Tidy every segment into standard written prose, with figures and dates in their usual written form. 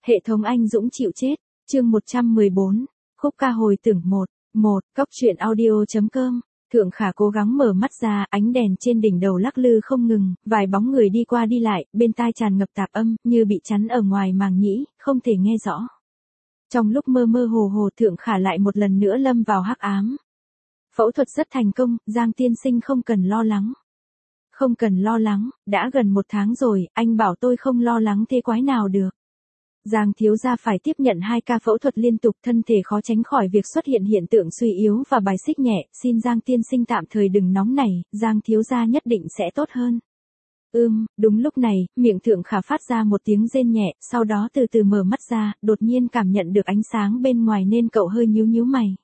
Hệ thống anh dũng chịu chết, chương 114, khúc ca hồi tưởng 1, Cóc truyện audio.com. Thượng Khả cố gắng mở mắt ra, ánh đèn trên đỉnh đầu lắc lư không ngừng, vài bóng người đi qua đi lại, bên tai tràn ngập tạp âm, như bị chắn ở ngoài màng nhĩ, không thể nghe rõ. Trong lúc mơ mơ hồ hồ Thượng Khả lại một lần nữa lâm vào hắc ám. Phẫu thuật rất thành công, Giang tiên sinh không cần lo lắng. Không cần lo lắng, đã gần 1 tháng rồi, anh bảo tôi không lo lắng thế quái nào được. Giang thiếu gia phải tiếp nhận 2 ca phẫu thuật liên tục, thân thể khó tránh khỏi việc xuất hiện hiện tượng suy yếu và bài xích nhẹ, xin Giang tiên sinh tạm thời đừng nóng nảy, Giang thiếu gia nhất định sẽ tốt hơn. Đúng lúc này, miệng Thượng Khả phát ra một tiếng rên nhẹ, sau đó từ từ mở mắt ra, đột nhiên cảm nhận được ánh sáng bên ngoài nên cậu hơi nhíu mày.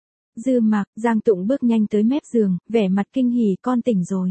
Dư Mạc, Giang Tụng bước nhanh tới mép giường, vẻ mặt kinh hỉ, con tỉnh rồi.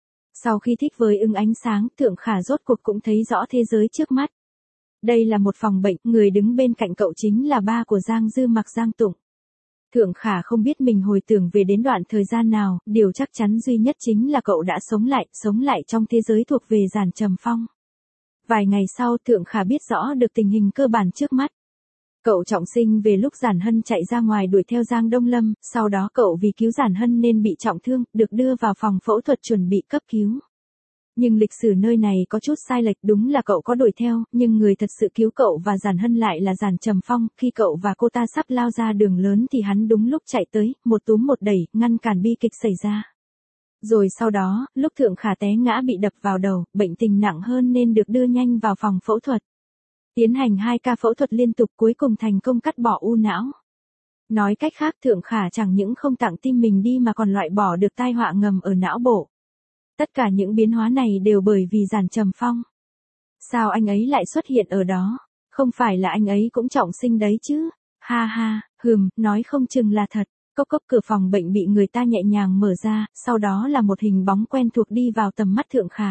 Sau khi thích với ánh sáng, Thượng Khả rốt cuộc cũng thấy rõ thế giới trước mắt. Đây là một phòng bệnh, người đứng bên cạnh cậu chính là ba của Giang Dư Mạc, Giang Tụng. Thượng Khả không biết mình hồi tưởng về đến đoạn thời gian nào, điều chắc chắn duy nhất chính là cậu đã sống lại trong thế giới thuộc về Giản Trầm Phong. Vài ngày sau Thượng Khả biết rõ được tình hình cơ bản trước mắt. Cậu trọng sinh về lúc Giản Hân chạy ra ngoài đuổi theo Giang Đông Lâm, sau đó cậu vì cứu Giản Hân nên bị trọng thương, được đưa vào phòng phẫu thuật chuẩn bị cấp cứu. Nhưng lịch sử nơi này có chút sai lệch, đúng là cậu có đuổi theo, nhưng người thật sự cứu cậu và Giản Hân lại là Giản Trầm Phong, khi cậu và cô ta sắp lao ra đường lớn thì hắn đúng lúc chạy tới, một túm một đẩy, ngăn cản bi kịch xảy ra. Rồi sau đó, lúc Thượng Khả té ngã bị đập vào đầu, bệnh tình nặng hơn nên được đưa nhanh vào phòng phẫu thuật. Tiến hành 2 ca phẫu thuật liên tục cuối cùng thành công cắt bỏ u não. Nói cách khác Thượng Khả chẳng những không tặng tim mình đi mà còn loại bỏ được tai họa ngầm ở não bộ. Tất cả những biến hóa này đều bởi vì Giản Trầm Phong. Sao anh ấy lại xuất hiện ở đó? Không phải là anh ấy cũng trọng sinh đấy chứ? Ha ha, nói không chừng là thật. Cốc cửa phòng bệnh bị người ta nhẹ nhàng mở ra, sau đó là một hình bóng quen thuộc đi vào tầm mắt Thượng Khả.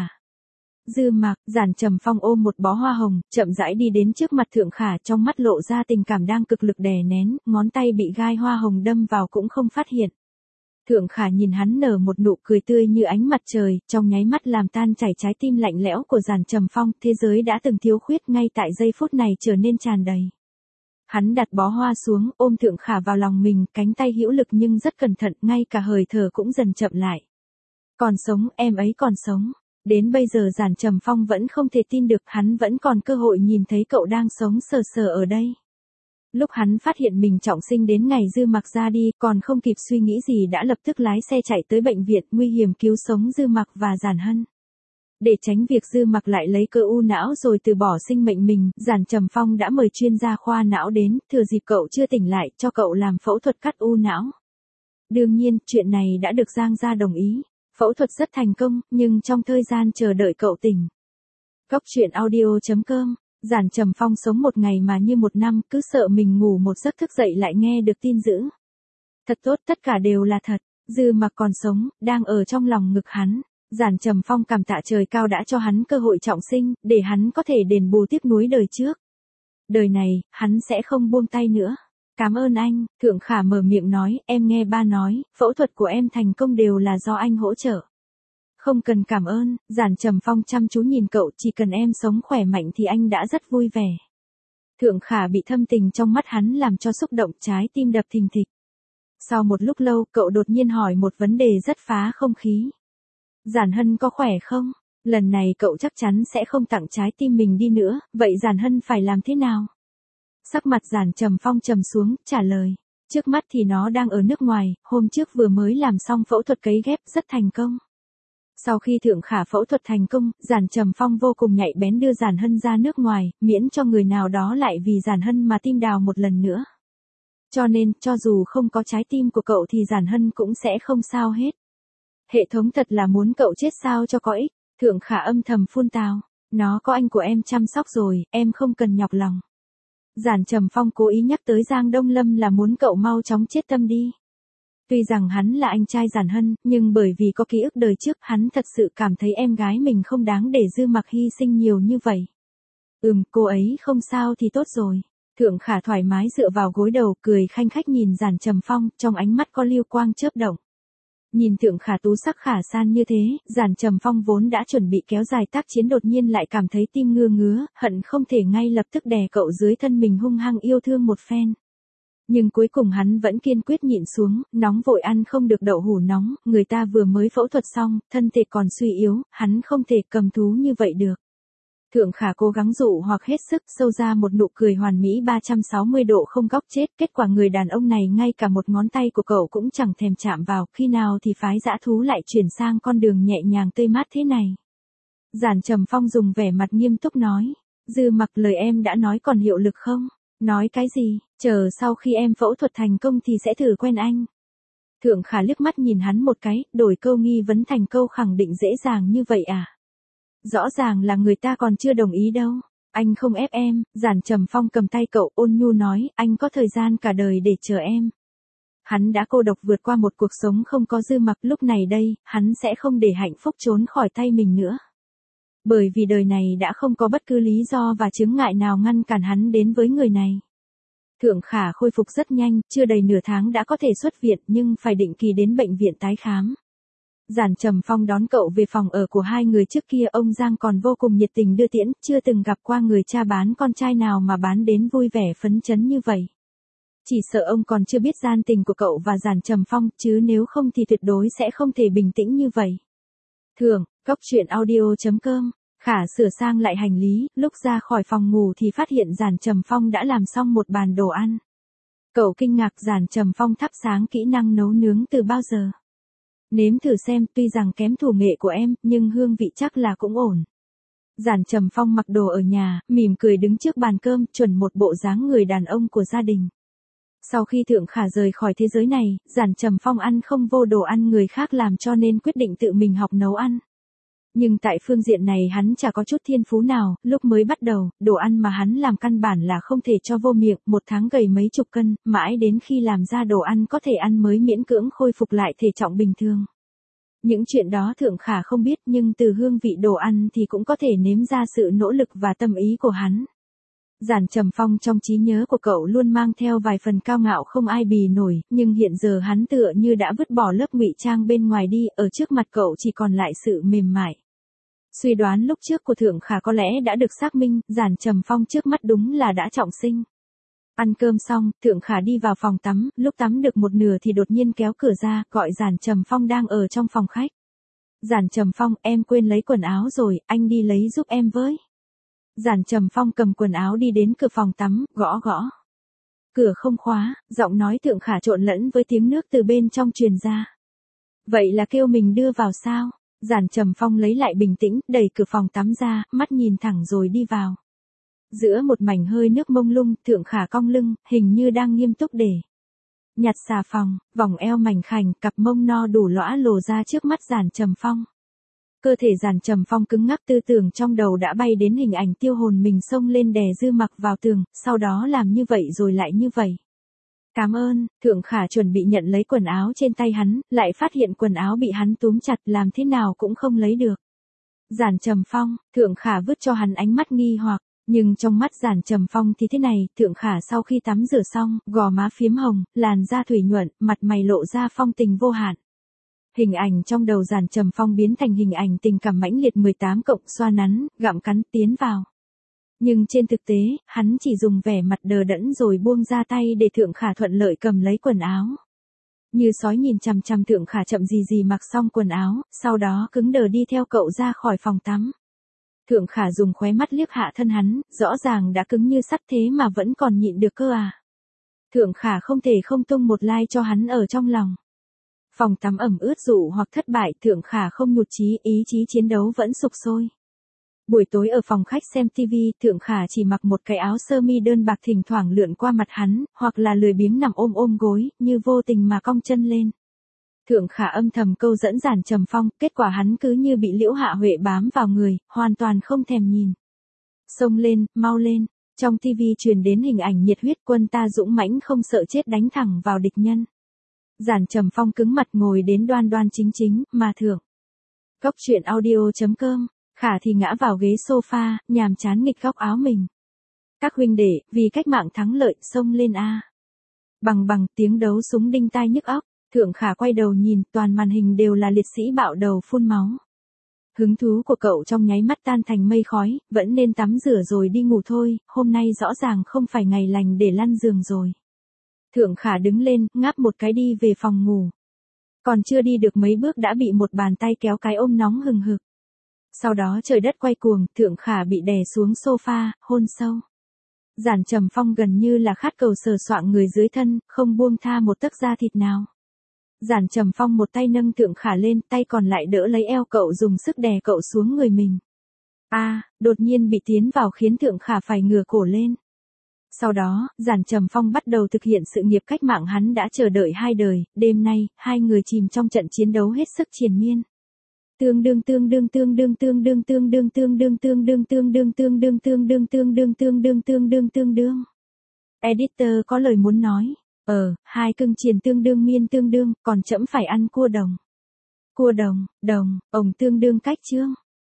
Dư Mạc, Giản Trầm Phong ôm một bó hoa hồng, chậm rãi đi đến trước mặt Thượng Khả, trong mắt lộ ra tình cảm đang cực lực đè nén, ngón tay bị gai hoa hồng đâm vào cũng không phát hiện. Thượng Khả nhìn hắn nở một nụ cười tươi như ánh mặt trời, trong nháy mắt làm tan chảy trái tim lạnh lẽo của Giản Trầm Phong, thế giới đã từng thiếu khuyết ngay tại giây phút này trở nên tràn đầy. Hắn đặt bó hoa xuống, ôm Thượng Khả vào lòng mình, cánh tay hữu lực nhưng rất cẩn thận, ngay cả hơi thở cũng dần chậm lại. Còn sống, em ấy còn sống. Đến bây giờ Giản Trầm Phong vẫn không thể tin được, hắn vẫn còn cơ hội nhìn thấy cậu đang sống sờ sờ ở đây. Lúc hắn phát hiện mình trọng sinh đến ngày Dư Mạc ra đi, còn không kịp suy nghĩ gì đã lập tức lái xe chạy tới bệnh viện, nguy hiểm cứu sống Dư Mạc và Giản Hân. Để tránh việc Dư Mạc lại lấy cơ u não rồi từ bỏ sinh mệnh mình, Giản Trầm Phong đã mời chuyên gia khoa não đến, thừa dịp cậu chưa tỉnh lại, cho cậu làm phẫu thuật cắt u não. Đương nhiên, chuyện này đã được Giang gia đồng ý. Phẫu thuật rất thành công, nhưng trong thời gian chờ đợi cậu tỉnh. Cóc truyện audio.com. Giản Trầm Phong sống một ngày mà như 1 năm, cứ sợ mình ngủ một giấc thức dậy lại nghe được tin dữ. Thật tốt, tất cả đều là thật. Dư Mạc còn sống, đang ở trong lòng ngực hắn. Giản Trầm Phong cảm tạ trời cao đã cho hắn cơ hội trọng sinh, để hắn có thể đền bù tiếc nuối đời trước. Đời này, hắn sẽ không buông tay nữa. Cảm ơn anh, Thượng Khả mở miệng nói, em nghe ba nói, phẫu thuật của em thành công đều là do anh hỗ trợ. Không cần cảm ơn, Giản Trầm Phong chăm chú nhìn cậu, chỉ cần em sống khỏe mạnh thì anh đã rất vui vẻ. Thượng Khả bị thâm tình trong mắt hắn làm cho xúc động, trái tim đập thình thịch. Sau một lúc lâu, cậu đột nhiên hỏi một vấn đề rất phá không khí. Giản Hân có khỏe không? Lần này cậu chắc chắn sẽ không tặng trái tim mình đi nữa, vậy Giản Hân phải làm thế nào? Sắc mặt Giản Trầm Phong trầm xuống, trả lời. Trước mắt thì nó đang ở nước ngoài, hôm trước vừa mới làm xong phẫu thuật cấy ghép, rất thành công. Sau khi Thượng Khả phẫu thuật thành công, Giản Trầm Phong vô cùng nhạy bén đưa Giản Hân ra nước ngoài, miễn cho người nào đó lại vì Giản Hân mà tim đào một lần nữa. Cho nên, cho dù không có trái tim của cậu thì Giản Hân cũng sẽ không sao hết. Hệ thống thật là muốn cậu chết sao cho có ích. Thượng Khả âm thầm phun tào. Nó có anh của em chăm sóc rồi, em không cần nhọc lòng. Giản Trầm Phong cố ý nhắc tới Giang Đông Lâm là muốn cậu mau chóng chết tâm đi. Tuy rằng hắn là anh trai Giản Hân, nhưng bởi vì có ký ức đời trước, hắn thật sự cảm thấy em gái mình không đáng để Dư Mạc hy sinh nhiều như vậy. Cô ấy không sao thì tốt rồi. Thượng Khả thoải mái dựa vào gối đầu, cười khanh khách nhìn Giản Trầm Phong, trong ánh mắt có lưu quang chớp động. Nhìn Thượng Khả tú sắc khả san như thế, Giản Trầm Phong vốn đã chuẩn bị kéo dài tác chiến đột nhiên lại cảm thấy tim ngứa ngứa, hận không thể ngay lập tức đè cậu dưới thân mình hung hăng yêu thương một phen. Nhưng cuối cùng hắn vẫn kiên quyết nhịn xuống, nóng vội ăn không được đậu hũ nóng, người ta vừa mới phẫu thuật xong, thân thể còn suy yếu, hắn không thể cầm thú như vậy được. Thượng Khả cố gắng dụ hoặc hết sức sâu ra một nụ cười hoàn mỹ 360 độ không góc chết, kết quả người đàn ông này ngay cả một ngón tay của cậu cũng chẳng thèm chạm vào, khi nào thì phái dã thú lại chuyển sang con đường nhẹ nhàng tươi mát thế này. Giản Trầm Phong dùng vẻ mặt nghiêm túc nói, Dư Mặc lời em đã nói còn hiệu lực không? Nói cái gì, chờ sau khi em phẫu thuật thành công thì sẽ thử quen anh. Thượng Khả liếc mắt nhìn hắn một cái, đổi câu nghi vấn thành câu khẳng định dễ dàng như vậy à? Rõ ràng là người ta còn chưa đồng ý đâu. Anh không ép em, Giản Trầm Phong cầm tay cậu ôn nhu nói, anh có thời gian cả đời để chờ em. Hắn đã cô độc vượt qua một cuộc sống không có Dư Mặc, lúc này đây, hắn sẽ không để hạnh phúc trốn khỏi tay mình nữa. Bởi vì đời này đã không có bất cứ lý do và chướng ngại nào ngăn cản hắn đến với người này. Thượng Khả khôi phục rất nhanh, chưa đầy nửa tháng đã có thể xuất viện nhưng phải định kỳ đến bệnh viện tái khám. Giản Trầm Phong đón cậu về phòng ở của hai người trước kia, ông Giang còn vô cùng nhiệt tình đưa tiễn, chưa từng gặp qua người cha bán con trai nào mà bán đến vui vẻ phấn chấn như vậy. Chỉ sợ ông còn chưa biết gian tình của cậu và Giản Trầm Phong, chứ nếu không thì tuyệt đối sẽ không thể bình tĩnh như vậy. Thường, coctruyện.audio.com, Khả sửa sang lại hành lý, lúc ra khỏi phòng ngủ thì phát hiện Giản Trầm Phong đã làm xong một bàn đồ ăn. Cậu kinh ngạc, Giản Trầm Phong thắp sáng kỹ năng nấu nướng từ bao giờ? Nếm thử xem, tuy rằng kém thủ nghệ của em, nhưng hương vị chắc là cũng ổn. Giản Trầm Phong mặc đồ ở nhà, mỉm cười đứng trước bàn cơm, chuẩn một bộ dáng người đàn ông của gia đình. Sau khi Thượng Khả rời khỏi thế giới này, Giản Trầm Phong ăn không vô đồ ăn người khác làm cho nên quyết định tự mình học nấu ăn. Nhưng tại phương diện này hắn chả có chút thiên phú nào, lúc mới bắt đầu, đồ ăn mà hắn làm căn bản là không thể cho vô miệng, một tháng gầy mấy chục cân, mãi đến khi làm ra đồ ăn có thể ăn mới miễn cưỡng khôi phục lại thể trọng bình thường. Những chuyện đó Thượng Khả không biết, nhưng từ hương vị đồ ăn thì cũng có thể nếm ra sự nỗ lực và tâm ý của hắn. Giản Trầm Phong trong trí nhớ của cậu luôn mang theo vài phần cao ngạo không ai bì nổi, nhưng hiện giờ hắn tựa như đã vứt bỏ lớp ngụy trang bên ngoài đi, ở trước mặt cậu chỉ còn lại sự mềm mại. Suy đoán lúc trước của Thượng Khả có lẽ đã được xác minh, Giản Trầm Phong trước mắt đúng là đã trọng sinh. Ăn cơm xong, Thượng Khả đi vào phòng tắm, lúc tắm được một nửa thì đột nhiên kéo cửa ra, gọi Giản Trầm Phong đang ở trong phòng khách. Giản Trầm Phong, em quên lấy quần áo rồi, anh đi lấy giúp em với. Giản Trầm Phong cầm quần áo đi đến cửa phòng tắm, gõ gõ. Cửa không khóa, giọng nói Thượng Khả trộn lẫn với tiếng nước từ bên trong truyền ra. Vậy là kêu mình đưa vào sao? Giản Trầm Phong lấy lại bình tĩnh, đẩy cửa phòng tắm ra, mắt nhìn thẳng rồi đi vào. Giữa một mảnh hơi nước mông lung, Thượng Khả cong lưng, hình như đang nghiêm túc để nhặt xà phòng, vòng eo mảnh khảnh, cặp mông no đủ lõa lồ ra trước mắt Giản Trầm Phong. Cơ thể Giản Trầm Phong cứng ngắc, tư tưởng trong đầu đã bay đến hình ảnh tiêu hồn mình xông lên đè Dư Mặc vào tường, sau đó làm như vậy rồi lại như vậy. Cảm ơn, Thượng Khả chuẩn bị nhận lấy quần áo trên tay hắn, lại phát hiện quần áo bị hắn túm chặt, làm thế nào cũng không lấy được. Giản Trầm Phong, Thượng Khả vứt cho hắn ánh mắt nghi hoặc, nhưng trong mắt Giản Trầm Phong thì thế này, Thượng Khả sau khi tắm rửa xong, gò má phiếm hồng, làn da thủy nhuận, mặt mày lộ ra phong tình vô hạn. Hình ảnh trong đầu Giản Trầm Phong biến thành hình ảnh tình cảm mãnh liệt 18 cộng, xoa nắn, gặm cắn, tiến vào. Nhưng trên thực tế, hắn chỉ dùng vẻ mặt đờ đẫn rồi buông ra tay để Thượng Khả thuận lợi cầm lấy quần áo. Như sói nhìn chằm chằm Thượng Khả chậm gì mặc xong quần áo, sau đó cứng đờ đi theo cậu ra khỏi phòng tắm. Thượng Khả dùng khóe mắt liếc hạ thân hắn, rõ ràng đã cứng như sắt thế mà vẫn còn nhịn được cơ à. Thượng Khả không thể không tung một like cho hắn ở trong lòng. Phòng tắm ẩm ướt dụ hoặc thất bại, Thượng Khả không nhụt chí, ý chí chiến đấu vẫn sục sôi. Buổi tối ở phòng khách xem TV, Thượng Khả chỉ mặc một cái áo sơ mi đơn bạc thỉnh thoảng lượn qua mặt hắn, hoặc là lười biếng nằm ôm gối, như vô tình mà cong chân lên. Thượng Khả âm thầm câu dẫn Giản Trầm Phong, kết quả hắn cứ như bị Liễu Hạ Huệ bám vào người, hoàn toàn không thèm nhìn. Xông lên, mau lên. Trong TV truyền đến hình ảnh nhiệt huyết, quân ta dũng mãnh không sợ chết đánh thẳng vào địch nhân. Giản Trầm Phong cứng mặt ngồi đến đoan đoan chính chính, mà Thượng. Coctruyện.audio.com, Khả thì ngã vào ghế sofa, nhàm chán nghịch góc áo mình. Các huynh đệ, vì cách mạng thắng lợi, xông lên a. Bằng tiếng đấu súng đinh tai nhức óc. Thượng Khả quay đầu nhìn, toàn màn hình đều là liệt sĩ bạo đầu phun máu. Hứng thú của cậu trong nháy mắt tan thành mây khói, vẫn nên tắm rửa rồi đi ngủ thôi, hôm nay rõ ràng không phải ngày lành để lăn giường rồi. Thượng Khả đứng lên, ngáp một cái đi về phòng ngủ. Còn chưa đi được mấy bước đã bị một bàn tay kéo cái ôm nóng hừng hực. Sau đó trời đất quay cuồng, Thượng Khả bị đè xuống sofa, hôn sâu. Giản Trầm Phong gần như là khát cầu sờ soạng người dưới thân, không buông tha một tấc da thịt nào. Giản Trầm Phong một tay nâng Thượng Khả lên, tay còn lại đỡ lấy eo cậu dùng sức đè cậu xuống người mình. Đột nhiên bị tiến vào khiến Thượng Khả phải ngửa cổ lên. Sau đó, Giản Trầm Phong bắt đầu thực hiện sự nghiệp cách mạng hắn đã chờ đợi 2 đời, đêm nay, hai người chìm trong trận chiến đấu hết sức triền miên. Tương đương tương đương tương đương tương đương tương đương tương đương tương đương tương đương tương đương tương đương tương đương tương đương tương đương tương đương. Editor có lời muốn nói. Hai cưng chiền tương đương miên tương đương, còn trẫm phải ăn cua đồng. Cua đồng, ổng tương đương cách chương.